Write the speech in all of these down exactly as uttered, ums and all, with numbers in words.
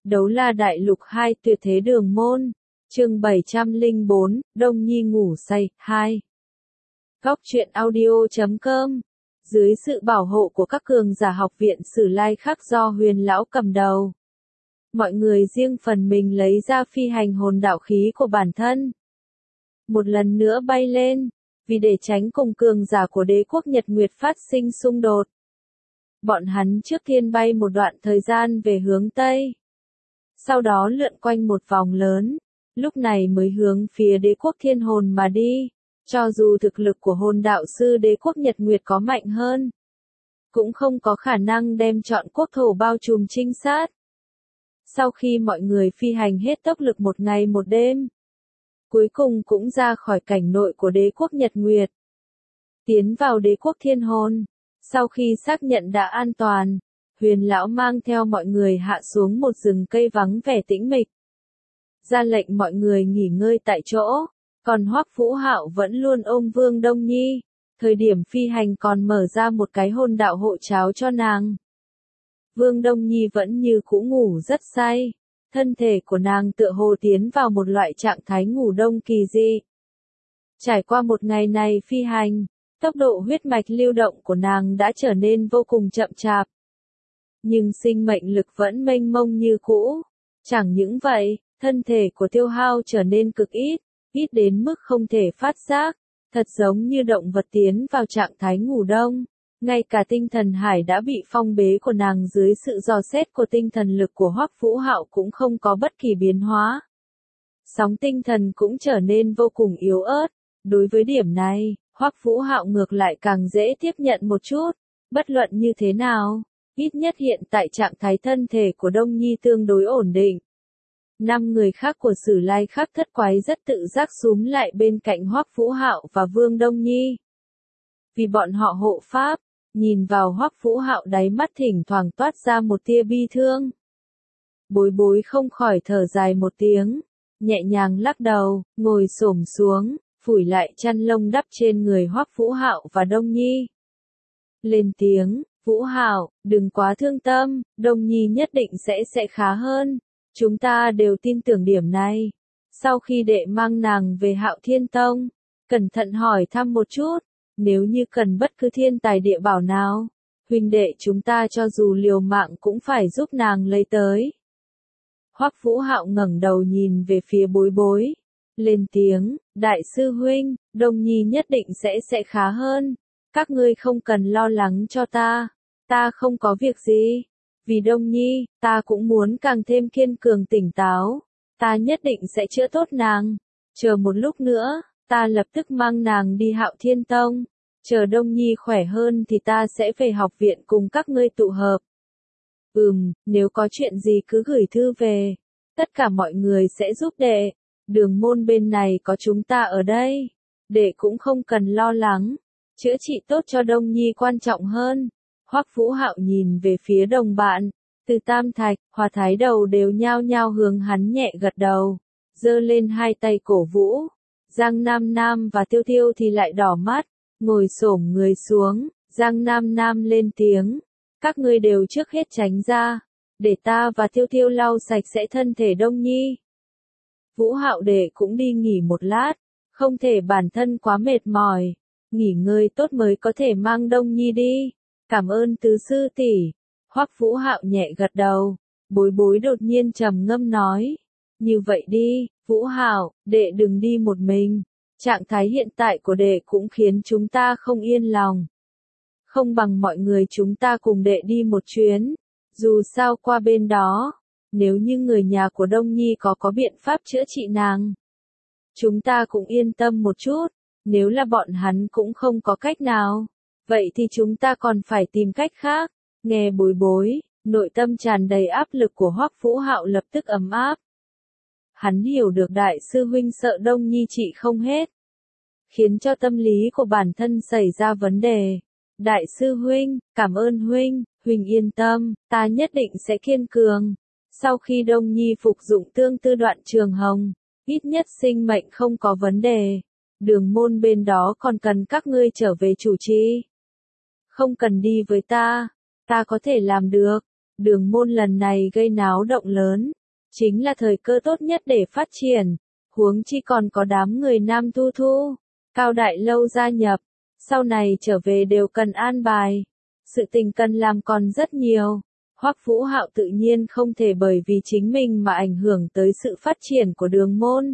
Đấu La Đại Lục hai Tuyệt Thế Đường Môn, chương bảy trăm lẻ bốn, Đông Nhi ngủ say, hai. Góc truyện audio chấm com. Dưới sự bảo hộ của các cường giả học viện Sử Lai Khắc do Huyền lão cầm đầu, mọi người riêng phần mình lấy ra phi hành hồn đạo khí của bản thân, một lần nữa bay lên, vì để tránh cùng cường giả của đế quốc Nhật Nguyệt phát sinh xung đột. Bọn hắn trước tiên bay một đoạn thời gian về hướng Tây, sau đó lượn quanh một vòng lớn, lúc này mới hướng phía đế quốc Thiên Hồn mà đi. Cho dù thực lực của hồn đạo sư đế quốc Nhật Nguyệt có mạnh hơn, cũng không có khả năng đem trọn quốc thổ bao trùm trinh sát. Sau khi mọi người phi hành hết tốc lực một ngày một đêm, cuối cùng cũng ra khỏi cảnh nội của đế quốc Nhật Nguyệt, tiến vào đế quốc Thiên Hồn. Sau khi xác nhận đã an toàn, Huyền lão mang theo mọi người hạ xuống một rừng cây vắng vẻ tĩnh mịch, ra lệnh mọi người nghỉ ngơi tại chỗ. Còn Hoắc Vũ Hạo vẫn luôn ôm Vương Đông Nhi, thời điểm phi hành còn mở ra một cái hồn đạo hộ cháo cho nàng. Vương Đông Nhi vẫn như cũ ngủ rất say, thân thể của nàng tựa hồ tiến vào một loại trạng thái ngủ đông kỳ dị. Trải qua một ngày này phi hành, tốc độ huyết mạch lưu động của nàng đã trở nên vô cùng chậm chạp. Nhưng sinh mệnh lực vẫn mênh mông như cũ. Chẳng những vậy, thân thể của tiêu hao trở nên cực ít, ít đến mức không thể phát giác, thật giống như động vật tiến vào trạng thái ngủ đông. Ngay cả tinh thần hải đã bị phong bế của nàng dưới sự dò xét của tinh thần lực của Hoắc Vũ Hạo cũng không có bất kỳ biến hóa. Sóng tinh thần cũng trở nên vô cùng yếu ớt. Đối với điểm này, Hoắc Vũ Hạo ngược lại càng dễ tiếp nhận một chút. Bất luận như thế nào, ít nhất hiện tại trạng thái thân thể của Đông Nhi tương đối ổn định. Năm người khác của Sử Lai Khắc thất quái rất tự giác xúm lại bên cạnh Hoắc Vũ Hạo và Vương Đông Nhi. Vì bọn họ hộ pháp, nhìn vào Hoắc Vũ Hạo đáy mắt thỉnh thoảng toát ra một tia bi thương. Bối bối không khỏi thở dài một tiếng, nhẹ nhàng lắc đầu, ngồi xổm xuống, phủi lại chăn lông đắp trên người Hoắc Vũ Hạo và Đông Nhi. Lên tiếng, Vũ Hạo, đừng quá thương tâm, Đông Nhi nhất định sẽ sẽ khá hơn. Chúng ta đều tin tưởng điểm này. Sau khi đệ mang nàng về Hạo Thiên Tông, cẩn thận hỏi thăm một chút, nếu như cần bất cứ thiên tài địa bảo nào, huynh đệ chúng ta cho dù liều mạng cũng phải giúp nàng lấy tới. Hoắc Vũ Hạo ngẩng đầu nhìn về phía bối bối, lên tiếng, đại sư huynh, Đông Nhi nhất định sẽ sẽ khá hơn, các ngươi không cần lo lắng cho ta, ta không có việc gì. Vì Đông Nhi, ta cũng muốn càng thêm kiên cường tỉnh táo, ta nhất định sẽ chữa tốt nàng. Chờ một lúc nữa, ta lập tức mang nàng đi Hạo Thiên Tông. Chờ Đông Nhi khỏe hơn thì ta sẽ về học viện cùng các ngươi tụ hợp. Ừm, nếu có chuyện gì cứ gửi thư về. Tất cả mọi người sẽ giúp đệ. Đường môn bên này có chúng ta ở đây. Đệ cũng không cần lo lắng. Chữa trị tốt cho Đông Nhi quan trọng hơn. Hoắc Vũ Hạo nhìn về phía đồng bạn, Từ Tam Thạch, Hòa Thái Đầu đều nhao nhao hướng hắn nhẹ gật đầu, giơ lên hai tay cổ vũ. Giang Nam Nam và Tiêu Tiêu thì lại đỏ mắt, ngồi xổm người xuống. Giang Nam Nam lên tiếng, các ngươi đều trước hết tránh ra, để ta và Tiêu Tiêu lau sạch sẽ thân thể Đông Nhi. Vũ Hạo đệ cũng đi nghỉ một lát, không thể bản thân quá mệt mỏi, nghỉ ngơi tốt mới có thể mang Đông Nhi đi. Cảm ơn tứ sư tỷ. Hoắc Vũ Hạo nhẹ gật đầu. Bối bối đột nhiên trầm ngâm nói, như vậy đi, Vũ Hạo, đệ đừng đi một mình. Trạng thái hiện tại của đệ cũng khiến chúng ta không yên lòng. Không bằng mọi người chúng ta cùng đệ đi một chuyến. Dù sao qua bên đó, nếu như người nhà của Đông Nhi có có biện pháp chữa trị nàng, chúng ta cũng yên tâm một chút. Nếu là bọn hắn cũng không có cách nào, vậy thì chúng ta còn phải tìm cách khác. Nghe bối bối, nội tâm tràn đầy áp lực của Hoắc Vũ Hạo lập tức ấm áp. Hắn hiểu được đại sư huynh sợ Đông Nhi trị không hết, khiến cho tâm lý của bản thân xảy ra vấn đề. Đại sư huynh, cảm ơn huynh, huynh yên tâm, ta nhất định sẽ kiên cường. Sau khi Đông Nhi phục dụng tương tư đoạn trường hồng, ít nhất sinh mệnh không có vấn đề. Đường môn bên đó còn cần các ngươi trở về chủ trì. Không cần đi với ta, ta có thể làm được. Đường môn lần này gây náo động lớn, chính là thời cơ tốt nhất để phát triển, huống chi còn có đám người Nam Thu Thu, Cao Đại Lâu gia nhập, sau này trở về đều cần an bài, sự tình cần làm còn rất nhiều. Hoắc Vũ Hạo tự nhiên không thể bởi vì chính mình mà ảnh hưởng tới sự phát triển của Đường môn.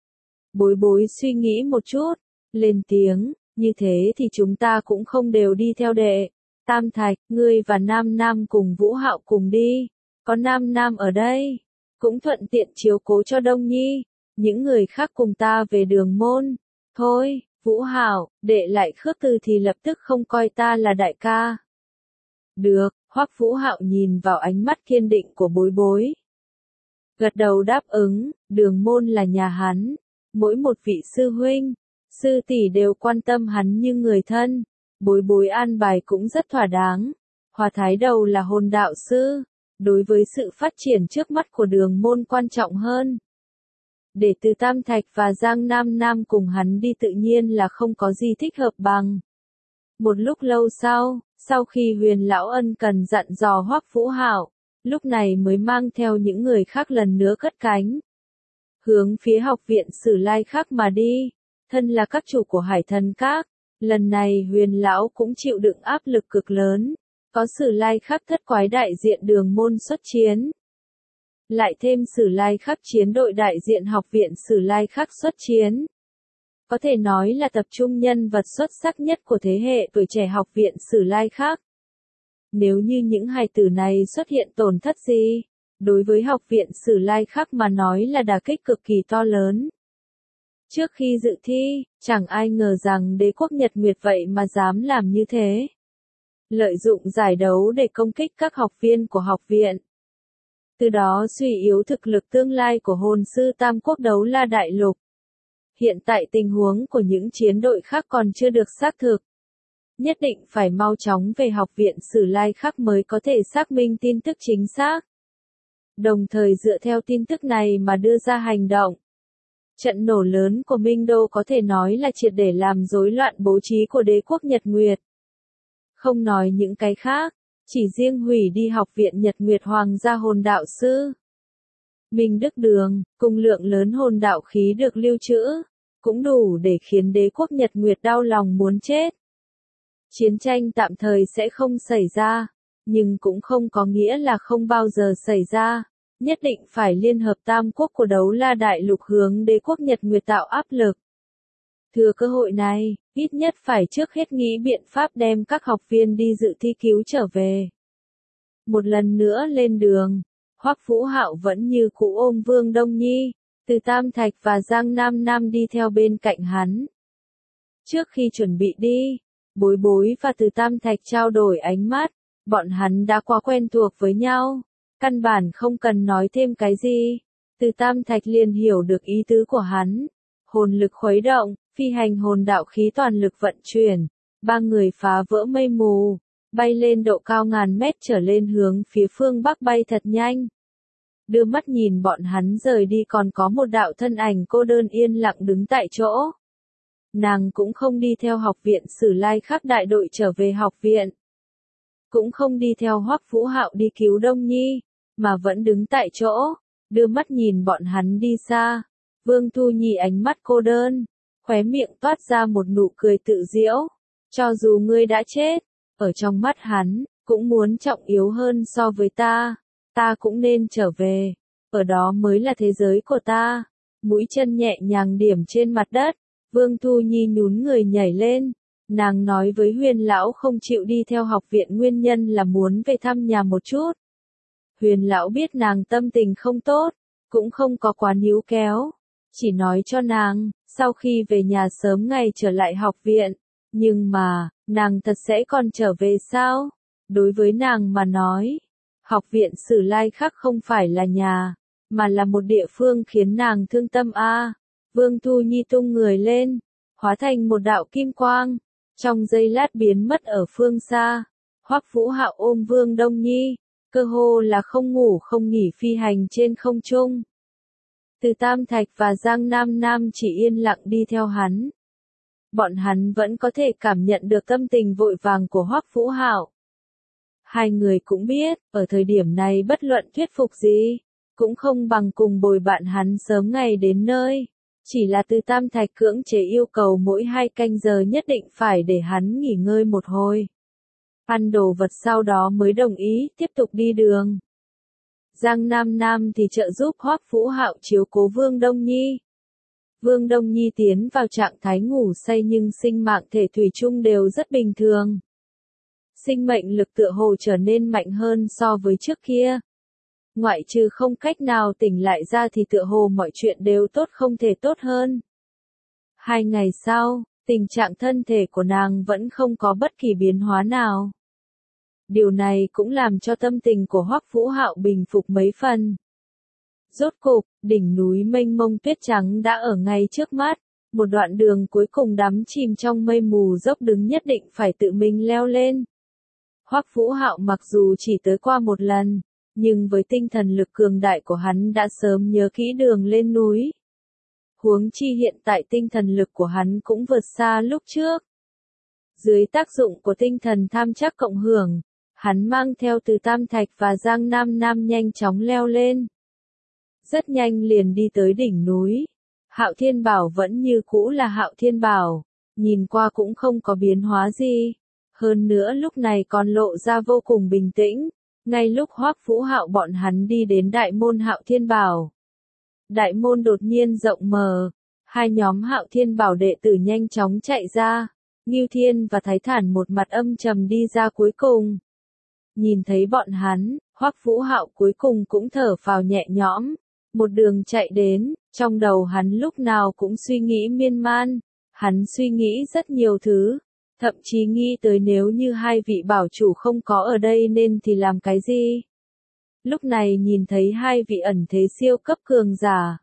Bối Bối suy nghĩ một chút, lên tiếng, như thế thì chúng ta cũng không đều đi theo đệ. Tam Thạch, ngươi và Nam Nam cùng Vũ Hạo cùng đi, có Nam Nam ở đây, cũng thuận tiện chiếu cố cho Đông Nhi, những người khác cùng ta về Đường môn. Thôi, Vũ Hạo, đệ lại khước từ thì lập tức không coi ta là đại ca. Được, Hoắc Vũ Hạo nhìn vào ánh mắt kiên định của Bối Bối. Gật đầu đáp ứng, Đường môn là nhà hắn, mỗi một vị sư huynh, sư tỷ đều quan tâm hắn như người thân, Bối Bối an bài cũng rất thỏa đáng. Hòa Thái Đầu là hồn đạo sư, đối với sự phát triển trước mắt của Đường môn quan trọng hơn. Để từ Tam Thạch và Giang Nam Nam cùng hắn đi tự nhiên là không có gì thích hợp bằng. Một lúc lâu sau, sau khi Huyền Lão ân cần dặn dò Hoắc Vũ Hạo, lúc này mới mang theo những người khác lần nữa cất cánh. Hướng phía học viện Sử Lai Khắc mà đi, thân là các chủ của Hải Thần Các, lần này Huyền Lão cũng chịu đựng áp lực cực lớn, có Sử Lai Khắc thất quái đại diện Đường môn xuất chiến. Lại thêm Sử Lai Khắc chiến đội đại diện học viện Sử Lai Khắc xuất chiến. Có thể nói là tập trung nhân vật xuất sắc nhất của thế hệ tuổi trẻ học viện Sử Lai Khắc. Nếu như những hài tử này xuất hiện tổn thất gì, đối với học viện Sử Lai Khắc mà nói là đả kích cực kỳ to lớn. Trước khi dự thi, chẳng ai ngờ rằng Đế quốc Nhật Nguyệt vậy mà dám làm như thế. Lợi dụng giải đấu để công kích các học viên của học viện. Từ đó suy yếu thực lực tương lai của hồn sư Tam Quốc Đấu La Đại Lục. Hiện tại tình huống của những chiến đội khác còn chưa được xác thực. Nhất định phải mau chóng về học viện Sử Lai Khắc mới có thể xác minh tin tức chính xác. Đồng thời dựa theo tin tức này mà đưa ra hành động. Trận nổ lớn của Minh Đô có thể nói là triệt để làm rối loạn bố trí của Đế quốc Nhật Nguyệt. Không nói những cái khác, chỉ riêng hủy đi học viện Nhật Nguyệt Hoàng gia hồn đạo sư. Minh Đức Đường, cùng lượng lớn hồn đạo khí được lưu trữ, cũng đủ để khiến Đế quốc Nhật Nguyệt đau lòng muốn chết. Chiến tranh tạm thời sẽ không xảy ra, nhưng cũng không có nghĩa là không bao giờ xảy ra. Nhất định phải liên hợp Tam Quốc của Đấu La Đại Lục hướng Đế quốc Nhật Nguyệt tạo áp lực. Thừa cơ hội này, ít nhất phải trước hết nghĩ biện pháp đem các học viên đi dự thi cứu trở về. Một lần nữa lên đường, Hoắc Vũ Hạo vẫn như cũ ôm Vương Đông Nhi, từ Tam Thạch và Giang Nam Nam đi theo bên cạnh hắn. Trước khi chuẩn bị đi, Bối Bối và từ Tam Thạch trao đổi ánh mắt, bọn hắn đã quá quen thuộc với nhau, căn bản không cần nói thêm cái gì. Từ Tam Thạch liền hiểu được ý tứ của hắn, hồn lực khuấy động, phi hành hồn đạo khí toàn lực vận chuyển, ba người phá vỡ mây mù, bay lên độ cao ngàn mét trở lên hướng phía phương bắc bay thật nhanh. Đưa mắt nhìn bọn hắn rời đi còn có một đạo thân ảnh cô đơn yên lặng đứng tại chỗ. Nàng cũng không đi theo học viện Sử Lai Khắc đại đội trở về học viện. Cũng không đi theo Hoắc Vũ Hạo đi cứu Đông Nhi, mà vẫn đứng tại chỗ, đưa mắt nhìn bọn hắn đi xa. Vương Thu Nhi ánh mắt cô đơn, khóe miệng toát ra một nụ cười tự giễu. Cho dù ngươi đã chết, ở trong mắt hắn, cũng muốn trọng yếu hơn so với ta. Ta cũng nên trở về, ở đó mới là thế giới của ta. Mũi chân nhẹ nhàng điểm trên mặt đất, Vương Thu Nhi nhún người nhảy lên. Nàng nói với Huyền Lão không chịu đi theo học viện nguyên nhân là muốn về thăm nhà một chút. Huyền Lão biết nàng tâm tình không tốt, cũng không có quá níu kéo. Chỉ nói cho nàng, sau khi về nhà sớm ngày trở lại học viện. Nhưng mà, nàng thật sẽ còn trở về sao? Đối với nàng mà nói, học viện Sử Lai Khắc không phải là nhà, mà là một địa phương khiến nàng thương tâm a. À. Vương Thu Nhi tung người lên, hóa thành một đạo kim quang, trong giây lát biến mất ở phương xa. Hoắc Vũ Hạo ôm Vương Đông Nhi, cơ hồ là không ngủ không nghỉ phi hành trên không trung. Từ Tam Thạch và Giang Nam Nam chỉ yên lặng đi theo hắn. Bọn hắn vẫn có thể cảm nhận được tâm tình vội vàng của Hoắc Vũ Hạo. Hai người cũng biết, ở thời điểm này bất luận thuyết phục gì, cũng không bằng cùng bồi bạn hắn sớm ngày đến nơi. Chỉ là Từ Tam Thạch cưỡng chế yêu cầu mỗi hai canh giờ nhất định phải để hắn nghỉ ngơi một hồi. Ăn đồ vật sau đó mới đồng ý tiếp tục đi đường. Giang Nam Nam thì trợ giúp Hoắc Vũ Hạo chiếu cố Vương Đông Nhi. Vương Đông Nhi tiến vào trạng thái ngủ say nhưng sinh mạng thể thủy chung đều rất bình thường. Sinh mệnh lực tựa hồ trở nên mạnh hơn so với trước kia. Ngoại trừ không cách nào tỉnh lại ra thì tựa hồ mọi chuyện đều tốt không thể tốt hơn. Hai ngày sau, tình trạng thân thể của nàng vẫn không có bất kỳ biến hóa nào. Điều này cũng làm cho tâm tình của Hoắc Vũ Hạo bình phục mấy phần. Rốt cục, đỉnh núi mênh mông tuyết trắng đã ở ngay trước mắt, một đoạn đường cuối cùng đắm chìm trong mây mù dốc đứng nhất định phải tự mình leo lên. Hoắc Vũ Hạo mặc dù chỉ tới qua một lần, nhưng với tinh thần lực cường đại của hắn đã sớm nhớ kỹ đường lên núi. Huống chi hiện tại tinh thần lực của hắn cũng vượt xa lúc trước. Dưới tác dụng của tinh thần tham chắc cộng hưởng, hắn mang theo Từ Tam Thạch và Giang Nam Nam nhanh chóng leo lên. Rất nhanh liền đi tới đỉnh núi. Hạo Thiên Bảo vẫn như cũ là Hạo Thiên Bảo, nhìn qua cũng không có biến hóa gì. Hơn nữa lúc này còn lộ ra vô cùng bình tĩnh, ngay lúc Hoắc Vũ Hạo bọn hắn đi đến đại môn Hạo Thiên Bảo. Đại môn đột nhiên rộng mở, hai nhóm Hạo Thiên Bảo đệ tử nhanh chóng chạy ra, Ngưu Thiên và Thái Thản một mặt âm trầm đi ra cuối cùng. Nhìn thấy bọn hắn, Hoắc Vũ Hạo cuối cùng cũng thở phào nhẹ nhõm, một đường chạy đến, trong đầu hắn lúc nào cũng suy nghĩ miên man, hắn suy nghĩ rất nhiều thứ, thậm chí nghĩ tới nếu như hai vị bảo chủ không có ở đây nên thì làm cái gì. Lúc này nhìn thấy hai vị ẩn thế siêu cấp cường giả,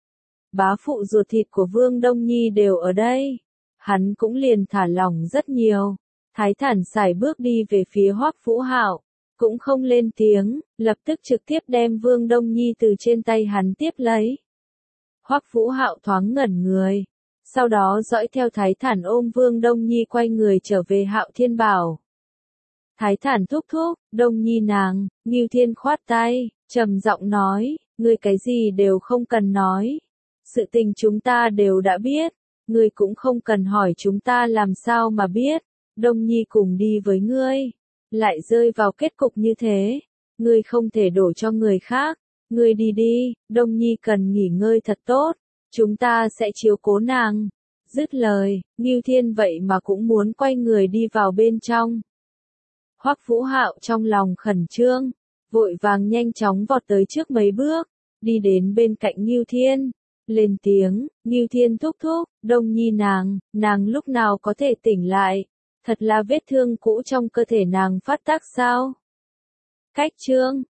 bá phụ ruột thịt của Vương Đông Nhi đều ở đây, hắn cũng liền thả lỏng rất nhiều. Thái Thản sải bước đi về phía Hoắc Vũ Hạo, cũng không lên tiếng, lập tức trực tiếp đem Vương Đông Nhi từ trên tay hắn tiếp lấy. Hoắc Vũ Hạo thoáng ngẩn người, sau đó dõi theo Thái Thản ôm Vương Đông Nhi quay người trở về Hạo Thiên Bảo. Thái Thản thúc thúc, Đông Nhi nàng, Ngưu Thiên khoát tay, trầm giọng nói, ngươi cái gì đều không cần nói. Sự tình chúng ta đều đã biết, ngươi cũng không cần hỏi chúng ta làm sao mà biết. Đông Nhi cùng đi với ngươi, lại rơi vào kết cục như thế, ngươi không thể đổ cho người khác, ngươi đi đi, Đông Nhi cần nghỉ ngơi thật tốt, chúng ta sẽ chiếu cố nàng. Dứt lời, Ngưu Thiên vậy mà cũng muốn quay người đi vào bên trong. Hoắc Vũ Hạo trong lòng khẩn trương, vội vàng nhanh chóng vọt tới trước mấy bước, đi đến bên cạnh Ngưu Thiên, lên tiếng, Ngưu Thiên thúc thúc, Đông Nhi nàng, nàng lúc nào có thể tỉnh lại, thật là vết thương cũ trong cơ thể nàng phát tác sao? Cách chương